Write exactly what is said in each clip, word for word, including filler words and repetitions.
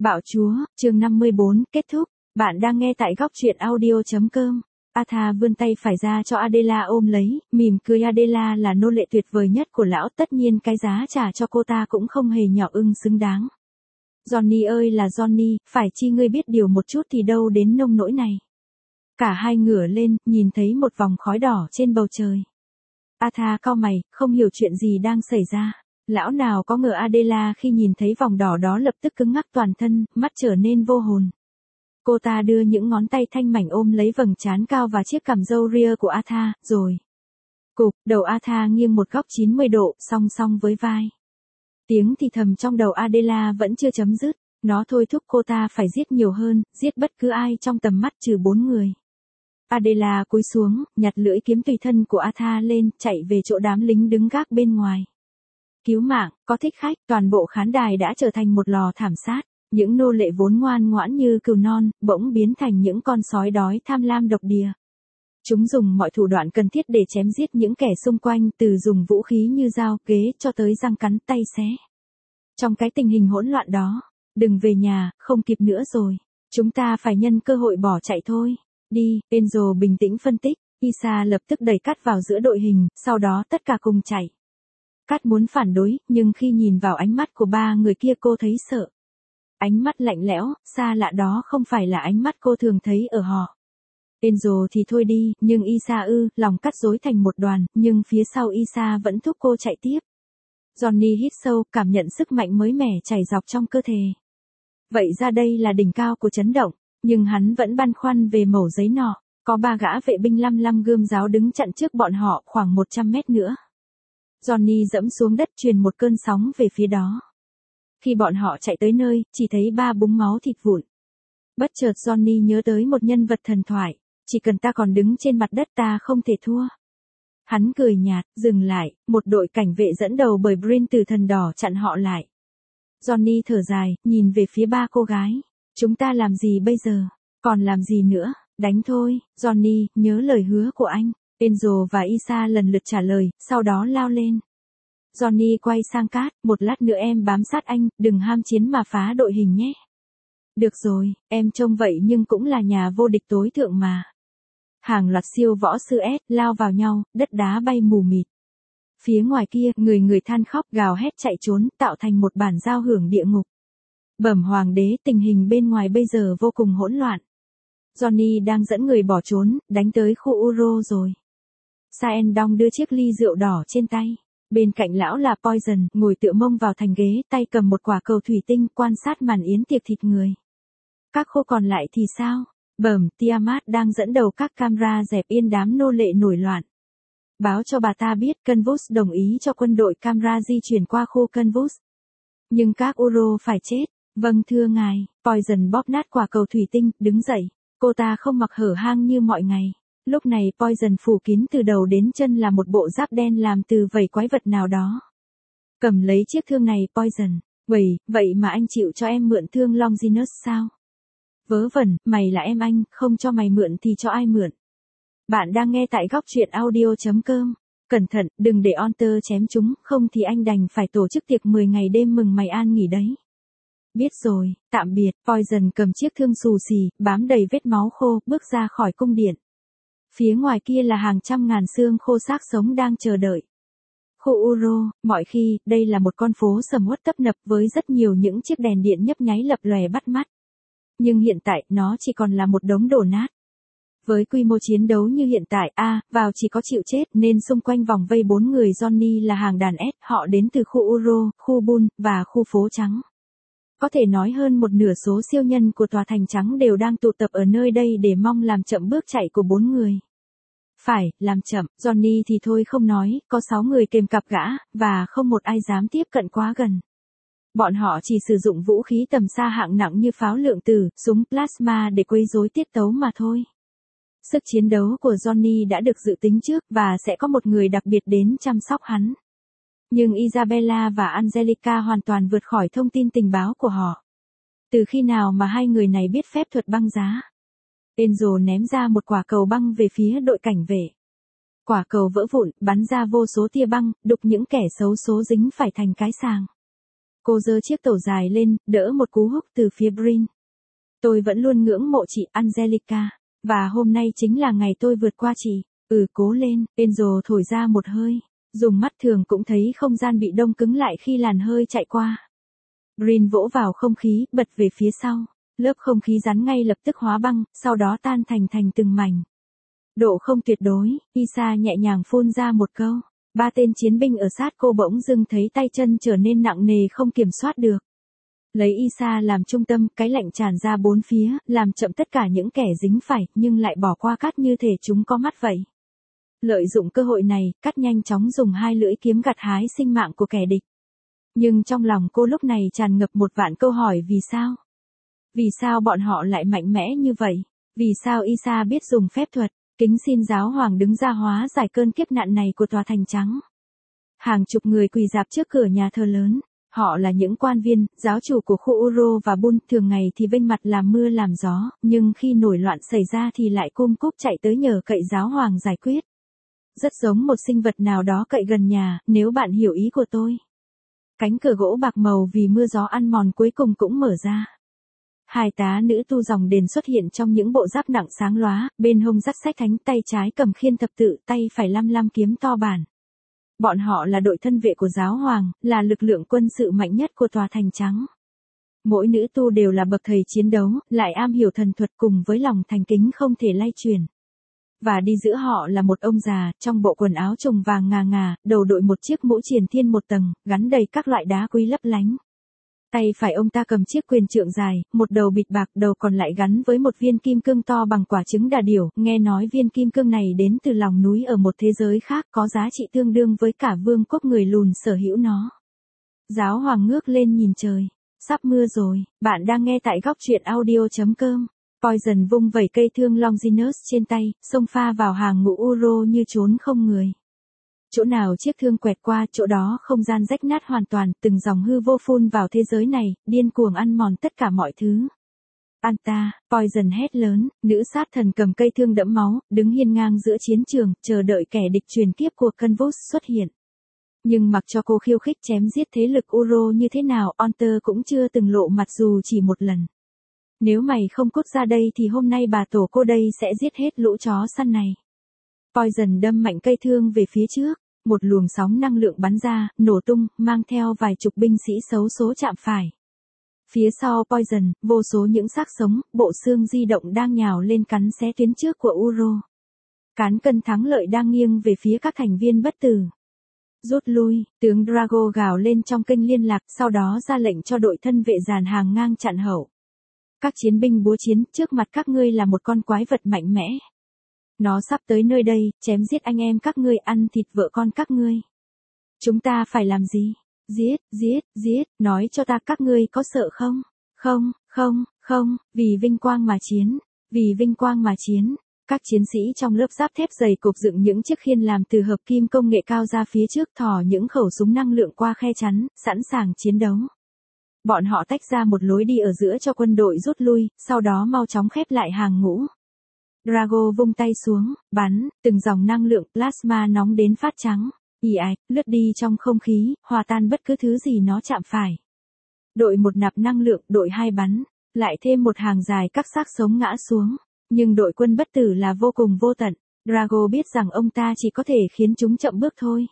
Bạo chúa, chương năm mươi bốn, kết thúc. Bạn đang nghe tại góc truyện audio.com. Arthur vươn tay phải ra cho Adela ôm lấy, mỉm cười. Adela là nô lệ tuyệt vời nhất của lão, tất nhiên cái giá trả cho cô ta cũng không hề nhỏ ưng xứng đáng. Johnny ơi là Johnny, phải chi ngươi biết điều một chút thì đâu đến nông nỗi này. Cả hai ngửa lên, nhìn thấy một vòng khói đỏ trên bầu trời. Arthur cau mày, không hiểu chuyện gì đang xảy ra. Lão nào có ngờ Adela khi nhìn thấy vòng đỏ đó lập tức cứng ngắc toàn thân, mắt trở nên vô hồn. Cô ta đưa những ngón tay thanh mảnh ôm lấy vầng trán cao và chiếc cằm râu ria của Arthur, rồi. Cục, đầu Arthur nghiêng một góc chín mươi độ, song song với vai. Tiếng thì thầm trong đầu Adela vẫn chưa chấm dứt, nó thôi thúc cô ta phải giết nhiều hơn, giết bất cứ ai trong tầm mắt trừ bốn người. Adela cúi xuống, nhặt lưỡi kiếm tùy thân của Arthur lên, chạy về chỗ đám lính đứng gác bên ngoài. Cứu mạng, có thích khách, toàn bộ khán đài đã trở thành một lò thảm sát. Những nô lệ vốn ngoan ngoãn như cừu non, bỗng biến thành những con sói đói tham lam độc địa. Chúng dùng mọi thủ đoạn cần thiết để chém giết những kẻ xung quanh, từ dùng vũ khí như dao, ghế cho tới răng cắn tay xé. Trong cái tình hình hỗn loạn đó, đừng về nhà, không kịp nữa rồi. Chúng ta phải nhân cơ hội bỏ chạy thôi. Đi, Enzo bình tĩnh phân tích. Isa lập tức đẩy Cát vào giữa đội hình, sau đó tất cả cùng chạy. Cát muốn phản đối, nhưng khi nhìn vào ánh mắt của ba người kia cô thấy sợ. Ánh mắt lạnh lẽo, xa lạ đó không phải là ánh mắt cô thường thấy ở họ. Enzo thì thôi đi, nhưng Isa ư, lòng Cát rối thành một đoàn, nhưng phía sau Isa vẫn thúc cô chạy tiếp. Johnny hít sâu, cảm nhận sức mạnh mới mẻ chảy dọc trong cơ thể. Vậy ra đây là đỉnh cao của chấn động, nhưng hắn vẫn băn khoăn về mẩu giấy nọ. Có ba gã vệ binh lăm lăm gươm giáo đứng chặn trước bọn họ khoảng một trăm mét nữa. Johnny dẫm xuống đất truyền một cơn sóng về phía đó. Khi bọn họ chạy tới nơi, chỉ thấy ba búng máu thịt vụn. Bất chợt Johnny nhớ tới một nhân vật thần thoại. Chỉ cần ta còn đứng trên mặt đất ta không thể thua. Hắn cười nhạt, dừng lại, một đội cảnh vệ dẫn đầu bởi Brin từ thần đỏ chặn họ lại. Johnny thở dài, nhìn về phía ba cô gái. Chúng ta làm gì bây giờ? Còn làm gì nữa? Đánh thôi, Johnny, nhớ lời hứa của anh. Enzo và Isa lần lượt trả lời, sau đó lao lên. Johnny quay sang Cát, một lát nữa em bám sát anh, đừng ham chiến mà phá đội hình nhé. Được rồi, em trông vậy nhưng cũng là nhà vô địch tối thượng mà. Hàng loạt siêu võ sư S lao vào nhau, đất đá bay mù mịt. Phía ngoài kia, người người than khóc gào hét chạy trốn, tạo thành một bản giao hưởng địa ngục. Bẩm hoàng đế, tình hình bên ngoài bây giờ vô cùng hỗn loạn. Johnny đang dẫn người bỏ trốn, đánh tới khu Uro rồi. Saen Dong đưa chiếc ly rượu đỏ trên tay. Bên cạnh lão là Poison, ngồi tựa mông vào thành ghế, tay cầm một quả cầu thủy tinh, quan sát màn yến tiệc thịt người. Các khô còn lại thì sao? Bẩm, Tiamat đang dẫn đầu các camera dẹp yên đám nô lệ nổi loạn. Báo cho bà ta biết Canvus đồng ý cho quân đội camera di chuyển qua khu Canvus. Nhưng các Uro phải chết. Vâng thưa ngài. Poison bóp nát quả cầu thủy tinh, đứng dậy. Cô ta không mặc hở hang như mọi ngày. Lúc này Poison phủ kín từ đầu đến chân là một bộ giáp đen làm từ vảy quái vật nào đó. Cầm lấy chiếc thương này Poison. Vậy, vậy mà anh chịu cho em mượn thương Longinus sao? Vớ vẩn, mày là em anh, không cho mày mượn thì cho ai mượn? Bạn đang nghe tại góc truyện audio.com. Cẩn thận, đừng để Onter chém chúng, không thì anh đành phải tổ chức tiệc mười ngày đêm mừng mày an nghỉ đấy. Biết rồi, tạm biệt. Poison cầm chiếc thương xù xì, bám đầy vết máu khô, bước ra khỏi cung điện. Phía ngoài kia là hàng trăm ngàn xương khô xác sống đang chờ đợi. Khu Uro, mọi khi, đây là một con phố sầm uất tấp nập với rất nhiều những chiếc đèn điện nhấp nháy lập lòe bắt mắt. Nhưng hiện tại, nó chỉ còn là một đống đổ nát. Với quy mô chiến đấu như hiện tại, a, à, vào chỉ có chịu chết, nên xung quanh vòng vây bốn người Johnny là hàng đàn S, họ đến từ khu Uro, khu Bun, và khu phố trắng. Có thể nói hơn một nửa số siêu nhân của tòa thành trắng đều đang tụ tập ở nơi đây để mong làm chậm bước chạy của bốn người. Phải, làm chậm, Johnny thì thôi không nói, có sáu người kèm cặp gã, và không một ai dám tiếp cận quá gần. Bọn họ chỉ sử dụng vũ khí tầm xa hạng nặng như pháo lượng tử, súng plasma để quấy rối tiết tấu mà thôi. Sức chiến đấu của Johnny đã được dự tính trước và sẽ có một người đặc biệt đến chăm sóc hắn. Nhưng Isabella và Angelica hoàn toàn vượt khỏi thông tin tình báo của họ. Từ khi nào mà hai người này biết phép thuật băng giá? Enzo ném ra một quả cầu băng về phía đội cảnh vệ. Quả cầu vỡ vụn, bắn ra vô số tia băng, đục những kẻ xấu số dính phải thành cái sàng. Cô giơ chiếc tẩu dài lên, đỡ một cú húc từ phía Brin. Tôi vẫn luôn ngưỡng mộ chị Angelica, và hôm nay chính là ngày tôi vượt qua chị. Ừ, cố lên. Angel thổi ra một hơi, dùng mắt thường cũng thấy không gian bị đông cứng lại khi làn hơi chạy qua. Brin vỗ vào không khí, bật về phía sau. Lớp không khí rắn ngay lập tức hóa băng, sau đó tan thành thành từng mảnh. Độ không tuyệt đối, Isa nhẹ nhàng phun ra một câu. Ba tên chiến binh ở sát cô bỗng dưng thấy tay chân trở nên nặng nề không kiểm soát được. Lấy Isa làm trung tâm, cái lạnh tràn ra bốn phía, làm chậm tất cả những kẻ dính phải, nhưng lại bỏ qua Cát như thể chúng có mắt vậy. Lợi dụng cơ hội này, Cát nhanh chóng dùng hai lưỡi kiếm gặt hái sinh mạng của kẻ địch. Nhưng trong lòng cô lúc này tràn ngập một vạn câu hỏi vì sao? Vì sao bọn họ lại mạnh mẽ như vậy? Vì sao Isa biết dùng phép thuật? Kính xin giáo hoàng đứng ra hóa giải cơn kiếp nạn này của tòa thành trắng. Hàng chục người quỳ rạp trước cửa nhà thờ lớn. Họ là những quan viên, giáo chủ của khu Uro và Bun, thường ngày thì vênh mặt làm mưa làm gió, nhưng khi nổi loạn xảy ra thì lại cung cúp chạy tới nhờ cậy giáo hoàng giải quyết. Rất giống một sinh vật nào đó cậy gần nhà, nếu bạn hiểu ý của tôi. Cánh cửa gỗ bạc màu vì mưa gió ăn mòn cuối cùng cũng mở ra. Hai tá nữ tu dòng đền xuất hiện trong những bộ giáp nặng sáng lóa, bên hông dắt sách thánh, tay trái cầm khiên thập tự, tay phải lăm lăm kiếm to bản. Bọn họ là đội thân vệ của giáo hoàng, là lực lượng quân sự mạnh nhất của tòa thành trắng. Mỗi nữ tu đều là bậc thầy chiến đấu, lại am hiểu thần thuật cùng với lòng thành kính không thể lay chuyển. Và đi giữa họ là một ông già, trong bộ quần áo trùng vàng ngà ngà, đầu đội một chiếc mũ triền thiên một tầng, gắn đầy các loại đá quý lấp lánh. Tay phải ông ta cầm chiếc quyền trượng dài, một đầu bịt bạc, đầu còn lại gắn với một viên kim cương to bằng quả trứng đà điểu, nghe nói viên kim cương này đến từ lòng núi ở một thế giới khác có giá trị tương đương với cả vương quốc người lùn sở hữu nó. Giáo hoàng ngước lên nhìn trời, sắp mưa rồi, bạn đang nghe tại góc truyện audio chấm com. Poison vung vẩy cây thương Longinus trên tay, xông pha vào hàng ngũ Uro như trốn không người. Chỗ nào chiếc thương quẹt qua, chỗ đó không gian rách nát hoàn toàn, từng dòng hư vô phun vào thế giới này, điên cuồng ăn mòn tất cả mọi thứ. Anta, Poison hét lớn, nữ sát thần cầm cây thương đẫm máu, đứng hiên ngang giữa chiến trường, chờ đợi kẻ địch truyền kiếp của Convos xuất hiện. Nhưng mặc cho cô khiêu khích chém giết thế lực Uro như thế nào, Onter cũng chưa từng lộ mặt dù chỉ một lần. Nếu mày không cút ra đây thì hôm nay bà tổ cô đây sẽ giết hết lũ chó săn này. Poison đâm mạnh cây thương về phía trước, một luồng sóng năng lượng bắn ra, nổ tung, mang theo vài chục binh sĩ xấu số chạm phải. Phía sau Poison, vô số những xác sống, bộ xương di động đang nhào lên cắn xé tuyến trước của Uro. Cán cân thắng lợi đang nghiêng về phía các thành viên bất tử. Rút lui, tướng Drago gào lên trong kênh liên lạc, sau đó ra lệnh cho đội thân vệ dàn hàng ngang chặn hậu. Các chiến binh búa chiến, trước mặt các ngươi là một con quái vật mạnh mẽ. Nó sắp tới nơi đây, chém giết anh em các ngươi, ăn thịt vợ con các ngươi. Chúng ta phải làm gì? Giết, giết, giết, nói cho ta các ngươi có sợ không? Không, không, không, vì vinh quang mà chiến, vì vinh quang mà chiến. Các chiến sĩ trong lớp giáp thép dày cộp dựng những chiếc khiên làm từ hợp kim công nghệ cao ra phía trước, thò những khẩu súng năng lượng qua khe chắn, sẵn sàng chiến đấu. Bọn họ tách ra một lối đi ở giữa cho quân đội rút lui, sau đó mau chóng khép lại hàng ngũ. Drago vung tay xuống, bắn, từng dòng năng lượng plasma nóng đến phát trắng, ì ạch, lướt đi trong không khí, hòa tan bất cứ thứ gì nó chạm phải. Đội một nạp năng lượng, đội hai bắn, lại thêm một hàng dài các xác sống ngã xuống, nhưng đội quân bất tử là vô cùng vô tận. Drago biết rằng ông ta chỉ có thể khiến chúng chậm bước thôi.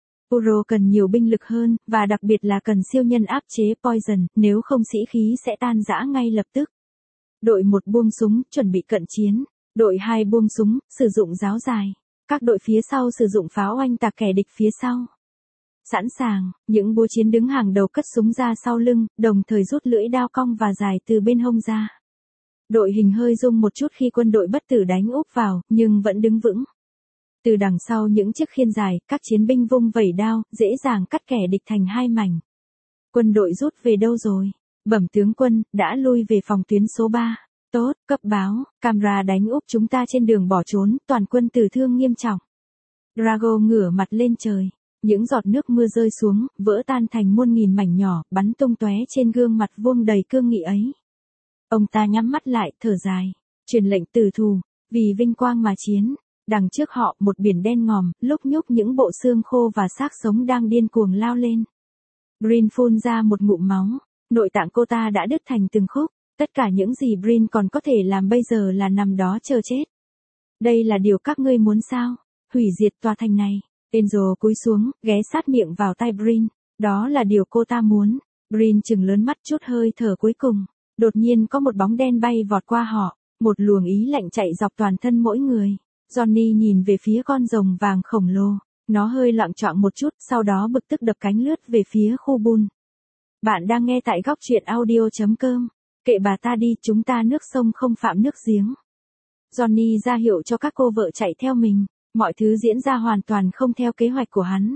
Uro cần nhiều binh lực hơn, và đặc biệt là cần siêu nhân áp chế Poison, nếu không sĩ khí sẽ tan rã ngay lập tức. Đội một buông súng, chuẩn bị cận chiến. Đội hai buông súng, sử dụng giáo dài. Các đội phía sau sử dụng pháo oanh tạc kẻ địch phía sau. Sẵn sàng, những búa chiến đứng hàng đầu cất súng ra sau lưng, đồng thời rút lưỡi đao cong và dài từ bên hông ra. Đội hình hơi rung một chút khi quân đội bất tử đánh úp vào, nhưng vẫn đứng vững. Từ đằng sau những chiếc khiên dài, các chiến binh vung vẩy đao, dễ dàng cắt kẻ địch thành hai mảnh. Quân đội rút về đâu rồi? Bẩm tướng quân, đã lui về phòng tuyến số ba. Tốt, cấp báo, camera đánh úp chúng ta trên đường bỏ trốn, toàn quân tử thương nghiêm trọng. Drago ngửa mặt lên trời. Những giọt nước mưa rơi xuống, vỡ tan thành muôn nghìn mảnh nhỏ, bắn tung tóe trên gương mặt vuông đầy cương nghị ấy. Ông ta nhắm mắt lại, thở dài. Truyền lệnh tử thù, vì vinh quang mà chiến. Đằng trước họ, một biển đen ngòm, lúc nhúc những bộ xương khô và xác sống đang điên cuồng lao lên. Brin phun ra một ngụm máu, nội tạng cô ta đã đứt thành từng khúc, tất cả những gì Brin còn có thể làm bây giờ là nằm đó chờ chết. Đây là điều các ngươi muốn sao? Hủy diệt tòa thành này. Enzo cúi xuống, ghé sát miệng vào tai Brin. Đó là điều cô ta muốn. Brin chừng lớn mắt chút hơi thở cuối cùng. Đột nhiên có một bóng đen bay vọt qua họ, một luồng ý lạnh chạy dọc toàn thân mỗi người. Johnny nhìn về phía con rồng vàng khổng lồ. Nó hơi loạng choạng một chút, sau đó bực tức đập cánh lướt về phía khu bùn. Bạn đang nghe tại góc truyện audio chấm com. Kệ bà ta đi, chúng ta nước sông không phạm nước giếng. Johnny ra hiệu cho các cô vợ chạy theo mình. Mọi thứ diễn ra hoàn toàn không theo kế hoạch của hắn.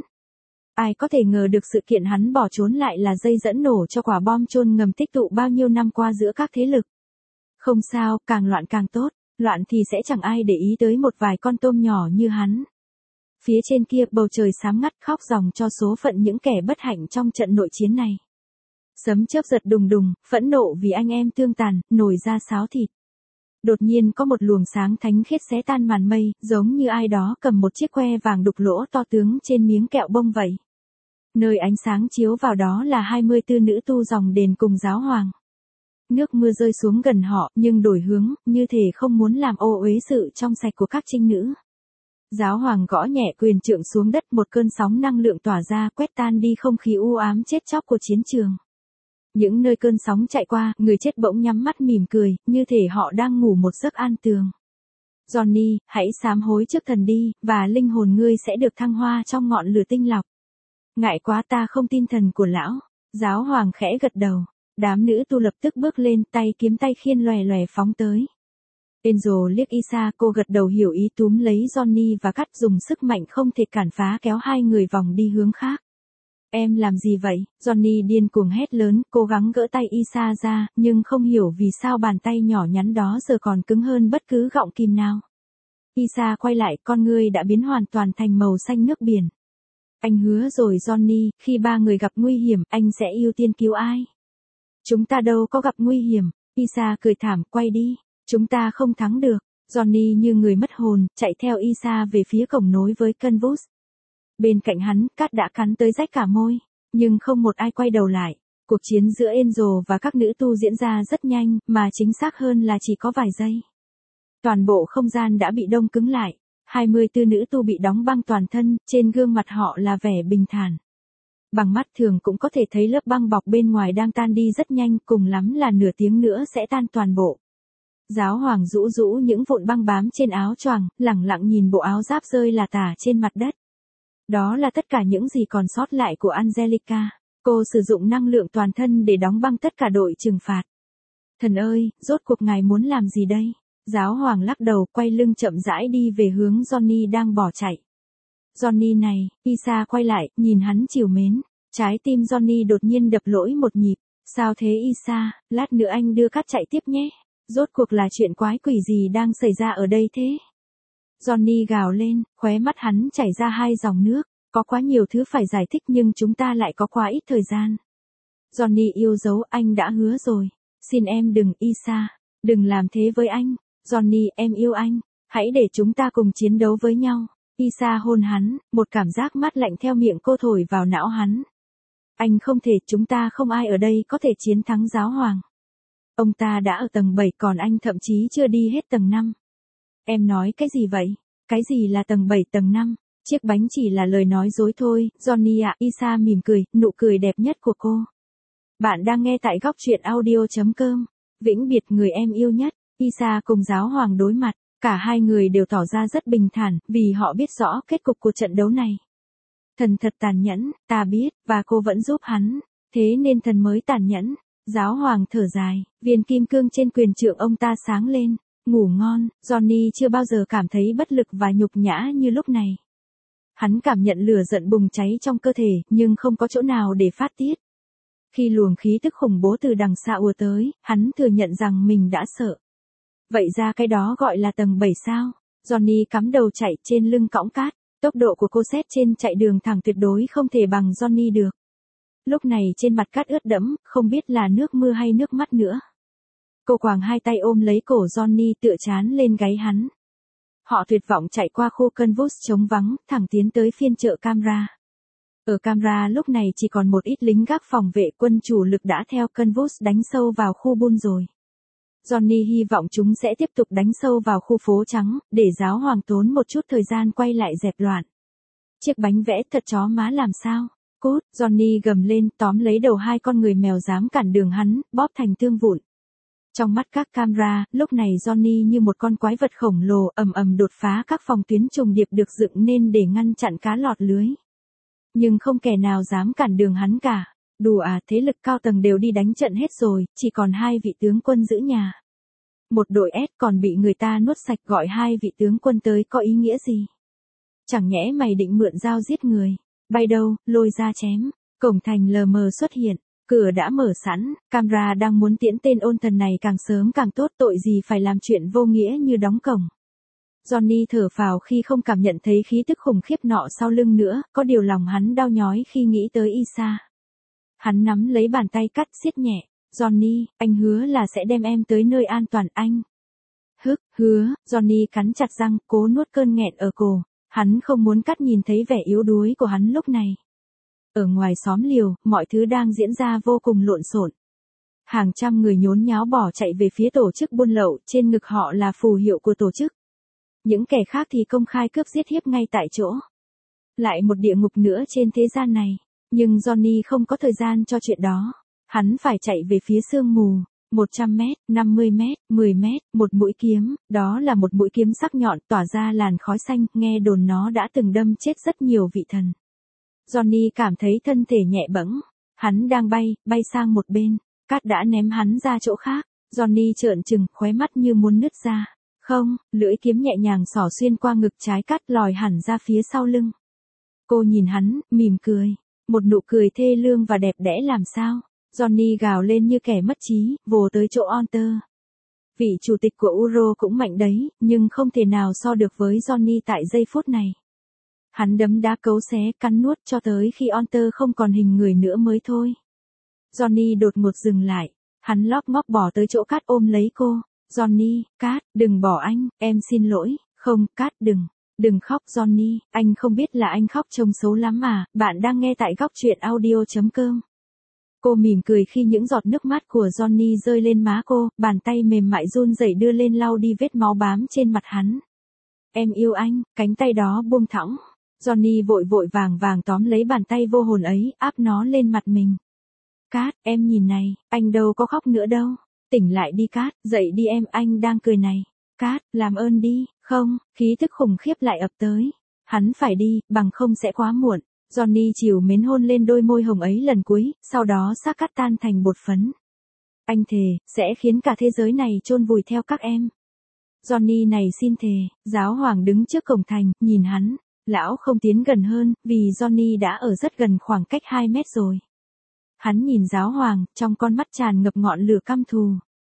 Ai có thể ngờ được sự kiện hắn bỏ trốn lại là dây dẫn nổ cho quả bom chôn ngầm tích tụ bao nhiêu năm qua giữa các thế lực. Không sao, càng loạn càng tốt, loạn thì sẽ chẳng ai để ý tới một vài con tôm nhỏ như hắn. Phía trên kia bầu trời xám ngắt khóc ròng cho số phận những kẻ bất hạnh trong trận nội chiến này. Sấm chớp giật đùng đùng, phẫn nộ vì anh em tương tàn, nổi ra xáo thịt. Đột nhiên có một luồng sáng thánh khiết xé tan màn mây, giống như ai đó cầm một chiếc que vàng đục lỗ to tướng trên miếng kẹo bông vậy. Nơi ánh sáng chiếu vào đó là hai mươi tư nữ tu dòng đền cùng giáo hoàng. Nước mưa rơi xuống gần họ, nhưng đổi hướng, như thể không muốn làm ô uế sự trong sạch của các trinh nữ. Giáo hoàng gõ nhẹ quyền trượng xuống đất, một cơn sóng năng lượng tỏa ra quét tan đi không khí u ám chết chóc của chiến trường. Những nơi cơn sóng chạy qua, người chết bỗng nhắm mắt mỉm cười, như thể họ đang ngủ một giấc an tường. Johnny, hãy sám hối trước thần đi, và linh hồn ngươi sẽ được thăng hoa trong ngọn lửa tinh lọc. Ngại quá, ta không tin thần của lão. Giáo hoàng khẽ gật đầu. Đám nữ tu lập tức bước lên, tay kiếm tay khiên lòe lòe phóng tới. Enzo liếc Isa, cô gật đầu hiểu ý, túm lấy Johnny và cắt, dùng sức mạnh không thể cản phá kéo hai người vòng đi hướng khác. Em làm gì vậy? Johnny điên cuồng hét lớn, cố gắng gỡ tay Isa ra, nhưng không hiểu vì sao bàn tay nhỏ nhắn đó giờ còn cứng hơn bất cứ gọng kìm nào. Isa quay lại, con ngươi đã biến hoàn toàn thành màu xanh nước biển. Anh hứa rồi Johnny, khi ba người gặp nguy hiểm, anh sẽ ưu tiên cứu ai? Chúng ta đâu có gặp nguy hiểm. Isa cười thảm, quay đi. Chúng ta không thắng được. Johnny như người mất hồn, chạy theo Isa về phía cổng nối với Canvas. Bên cạnh hắn, cát đã cắn tới rách cả môi, nhưng không một ai quay đầu lại. Cuộc chiến giữa Enzo và các nữ tu diễn ra rất nhanh, mà chính xác hơn là chỉ có vài giây. Toàn bộ không gian đã bị đông cứng lại. hai mươi tư nữ tu bị đóng băng toàn thân, trên gương mặt họ là vẻ bình thản. Bằng mắt thường cũng có thể thấy lớp băng bọc bên ngoài đang tan đi rất nhanh, cùng lắm là nửa tiếng nữa sẽ tan toàn bộ. Giáo hoàng rũ rũ những vụn băng bám trên áo choàng, lẳng lặng nhìn bộ áo giáp rơi lả tả trên mặt đất. Đó là tất cả những gì còn sót lại của Angelica. Cô sử dụng năng lượng toàn thân để đóng băng tất cả đội trừng phạt. Thần ơi, rốt cuộc ngài muốn làm gì đây? Giáo hoàng lắc đầu, quay lưng chậm rãi đi về hướng Johnny đang bỏ chạy. Johnny này, Isa quay lại, nhìn hắn trìu mến. Trái tim Johnny đột nhiên đập lỗi một nhịp. Sao thế Isa, lát nữa anh đưa cát chạy tiếp nhé. Rốt cuộc là chuyện quái quỷ gì đang xảy ra ở đây thế? Johnny gào lên, khóe mắt hắn chảy ra hai dòng nước. Có quá nhiều thứ phải giải thích nhưng chúng ta lại có quá ít thời gian. Johnny yêu dấu, anh đã hứa rồi. Xin em đừng, Isa. Đừng làm thế với anh. Johnny, em yêu anh. Hãy để chúng ta cùng chiến đấu với nhau. Isa hôn hắn, một cảm giác mát lạnh theo miệng cô thổi vào não hắn. Anh không thể, chúng ta không ai ở đây có thể chiến thắng giáo hoàng. Ông ta đã ở tầng bảy còn anh thậm chí chưa đi hết tầng năm. Em nói cái gì vậy? Cái gì là tầng bảy tầng năm? Chiếc bánh chỉ là lời nói dối thôi, Johnny ạ. Isa mỉm cười, nụ cười đẹp nhất của cô. Bạn đang nghe tại góc truyện audio chấm com. Vĩnh biệt người em yêu nhất. Isa cùng giáo hoàng đối mặt, cả hai người đều tỏ ra rất bình thản, vì họ biết rõ kết cục của trận đấu này. Thần thật tàn nhẫn, ta biết, và cô vẫn giúp hắn, thế nên thần mới tàn nhẫn. Giáo hoàng thở dài, viên kim cương trên quyền trượng ông ta sáng lên, ngủ ngon. Johnny chưa bao giờ cảm thấy bất lực và nhục nhã như lúc này. Hắn cảm nhận lửa giận bùng cháy trong cơ thể, nhưng không có chỗ nào để phát tiết. Khi luồng khí tức khủng bố từ đằng xa ùa tới, hắn thừa nhận rằng mình đã sợ. Vậy ra cái đó gọi là tầng bảy sao? Johnny cắm đầu chạy trên lưng cõng cát. Tốc độ của cô xét trên chạy đường thẳng tuyệt đối không thể bằng Johnny được. Lúc này trên mặt cát ướt đẫm, không biết là nước mưa hay nước mắt nữa. Cô quàng hai tay ôm lấy cổ Johnny, tựa trán lên gáy hắn. Họ tuyệt vọng chạy qua khu Canvas trống vắng, thẳng tiến tới phiên chợ Camra. Ở camera lúc này chỉ còn một ít lính gác phòng vệ, quân chủ lực đã theo convoy đánh sâu vào khu Bull rồi. Johnny hy vọng chúng sẽ tiếp tục đánh sâu vào khu phố trắng, để giáo hoàng tốn một chút thời gian quay lại dẹp loạn. Chiếc bánh vẽ thật chó má làm sao? Cút, Johnny gầm lên, tóm lấy đầu hai con người mèo dám cản đường hắn, bóp thành tương vụn. Trong mắt các camera, lúc này Johnny như một con quái vật khổng lồ ầm ầm đột phá các phòng tuyến trùng điệp được dựng nên để ngăn chặn cá lọt lưới. Nhưng không kẻ nào dám cản đường hắn cả. Đùa à, thế lực cao tầng đều đi đánh trận hết rồi, chỉ còn hai vị tướng quân giữ nhà. Một đội S còn bị người ta nuốt sạch, gọi hai vị tướng quân tới có ý nghĩa gì? Chẳng nhẽ mày định mượn dao giết người? Bay đâu, lôi ra chém. Cổng thành lờ mờ xuất hiện, cửa đã mở sẵn, camera đang muốn tiễn tên ôn thần này càng sớm càng tốt, tội gì phải làm chuyện vô nghĩa như đóng cổng. Johnny thở phào khi không cảm nhận thấy khí tức khủng khiếp nọ sau lưng nữa, có điều lòng hắn đau nhói khi nghĩ tới Isa. Hắn nắm lấy bàn tay Cát siết nhẹ, Johnny, anh hứa là sẽ đem em tới nơi an toàn anh. Hức, hứa, Johnny cắn chặt răng, cố nuốt cơn nghẹn ở cổ, hắn không muốn Cát nhìn thấy vẻ yếu đuối của hắn lúc này. Ở ngoài xóm liều, mọi thứ đang diễn ra vô cùng lộn xộn. Hàng trăm người nhốn nháo bỏ chạy về phía tổ chức buôn lậu, trên ngực họ là phù hiệu của tổ chức. Những kẻ khác thì công khai cướp giết hiếp ngay tại chỗ. Lại một địa ngục nữa trên thế gian này. Nhưng Johnny không có thời gian cho chuyện đó. Hắn phải chạy về phía sương mù. một trăm mét, năm mươi mét, mười mét, một mũi kiếm. Đó là một mũi kiếm sắc nhọn tỏa ra làn khói xanh. Nghe đồn nó đã từng đâm chết rất nhiều vị thần. Johnny cảm thấy thân thể nhẹ bẫng. Hắn đang bay, bay sang một bên. Cát đã ném hắn ra chỗ khác. Johnny trợn trừng, khóe mắt như muốn nứt ra. Không, lưỡi kiếm nhẹ nhàng xỏ xuyên qua ngực trái Cát, lòi hẳn ra phía sau lưng. Cô nhìn hắn, mỉm cười. Một nụ cười thê lương và đẹp đẽ làm sao. Johnny gào lên như kẻ mất trí, vồ tới chỗ Hunter. Vị chủ tịch của u rờ o cũng mạnh đấy, nhưng không thể nào so được với Johnny tại giây phút này. Hắn đấm đá cấu xé, cắn nuốt cho tới khi Hunter không còn hình người nữa mới thôi. Johnny đột ngột dừng lại. Hắn lóp ngóp bỏ tới chỗ Cát ôm lấy cô. Johnny, Cát, đừng bỏ anh, em xin lỗi. Không, Cát đừng. Đừng khóc Johnny, anh không biết là anh khóc trông xấu lắm mà. Bạn đang nghe tại góc truyện audio chấm com. Cô mỉm cười khi những giọt nước mắt của Johnny rơi lên má cô, bàn tay mềm mại run rẩy đưa lên lau đi vết máu bám trên mặt hắn. Em yêu anh, cánh tay đó buông thõng. Johnny vội vội vàng vàng tóm lấy bàn tay vô hồn ấy, áp nó lên mặt mình. Cát, em nhìn này, anh đâu có khóc nữa đâu. Tỉnh lại đi Cát, dậy đi em, anh đang cười này. Cát, làm ơn đi, không, khí thức khủng khiếp lại ập tới. Hắn phải đi, bằng không sẽ quá muộn. Johnny chiều mến hôn lên đôi môi hồng ấy lần cuối, sau đó xác Cát tan thành bột phấn. Anh thề, sẽ khiến cả thế giới này chôn vùi theo các em. Johnny này xin thề, giáo hoàng đứng trước cổng thành, nhìn hắn. Lão không tiến gần hơn, vì Johnny đã ở rất gần khoảng cách hai mét rồi. Hắn nhìn giáo hoàng, trong con mắt tràn ngập ngọn lửa căm thù.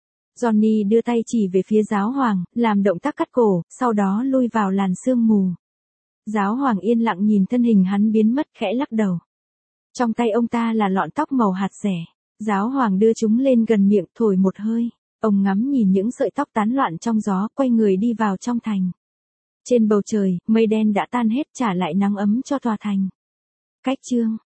Johnny đưa tay chỉ về phía giáo hoàng, làm động tác cắt cổ, sau đó lui vào làn sương mù. Giáo hoàng yên lặng nhìn thân hình hắn biến mất, khẽ lắc đầu. Trong tay ông ta là lọn tóc màu hạt rẻ. Giáo hoàng đưa chúng lên gần miệng, thổi một hơi. Ông ngắm nhìn những sợi tóc tán loạn trong gió, quay người đi vào trong thành. Trên bầu trời, mây đen đã tan hết, trả lại nắng ấm cho tòa thành. Cách chương